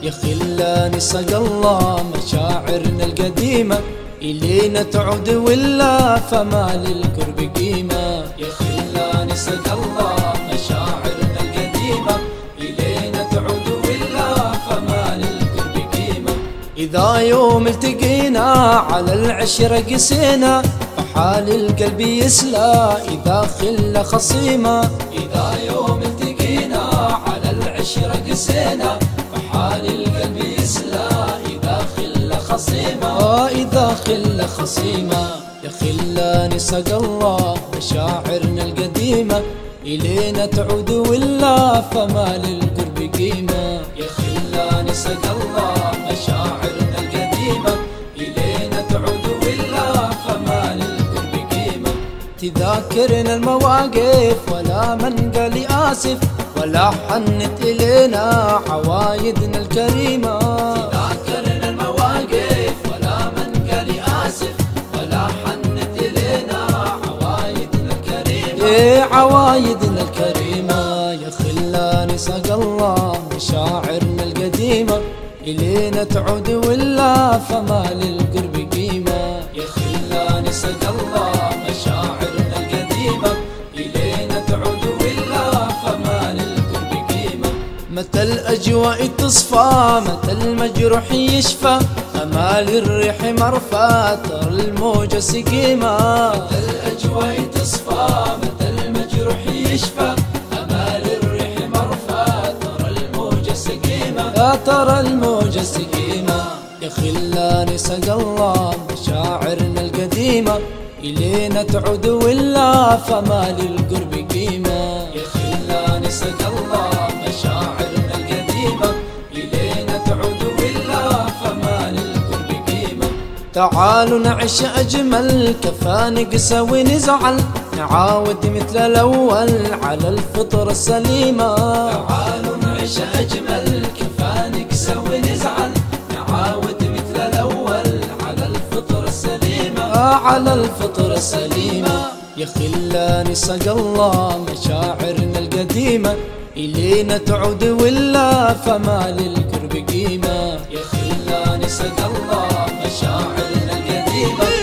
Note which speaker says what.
Speaker 1: يا خلاني سقى الله مشاعرنا القديمة إلينا تعود ولا فما للقرب قيمة. يا خلاني سقى الله مشاعرنا القديمة إلينا تعود ولا فما للقرب قيمة. إذا يوم التقينا على العشرة قسينا فحال القلب يسلى إذا خلة خصيمة. إذا يوم التقينا على العشرة قسينا فحال القلب يسلى إذا خلة خصيمة. إذا خلة خصيمة. يا خلاني سقى الله مشاعرنا القديمة إلينا تعود ولا فما للقرب قيمة. يا خلاني سقى الله مشاعرنا القديمة إلينا تعود ولا فما للقرب قيمة. تذاكرنا المواقف ولا من قال آسف ولا حنت إلينا عوايدنا الكريمة. تذاكرنا المواقف ولا من قال آسف ولا حنت إلينا عوايدنا الكريمة. عوايدنا الكريمة. يا خلاني سقى الله مشاعرنا القديمة إلينا تعود ولا فما للقرب قيمة. يا خلاني سقى الله مشاعرنا القديمة إلينا تعود ولا فما للقرب قيمة. متى الأجواء تصفى متى المجروح يشفى أمال الريح مرفى ترى الموجة سقيمة. متى الأجواء تصفى متى المجروح يشفى أمال الريح مرفى ترى الموجة سقيمة. ترى الموجة سقيمة. يا خلاني سقى الله مشاعرنا القديمة إلينا تعود ولا فما للقرب قيمة. يا خلاني سقى الله مشاعرنا القديمة إلينا تعود ولا فما للقرب قيمة. تعالوا نعيش أجمل كفى نقسى ونزعل نعاود مثل الأول على الفطرة السليمة. تعالوا نعيش أجمل كفى نقسى ونزعل نعاود مثل الأول على الفطرة السليمة. على الفطرة السليمة. يا خلاني سقى الله مشاعرنا القديمة إلينا تعود ولا فما للقرب قيمة. يا خلاني سقى الله مشاعرنا القديمة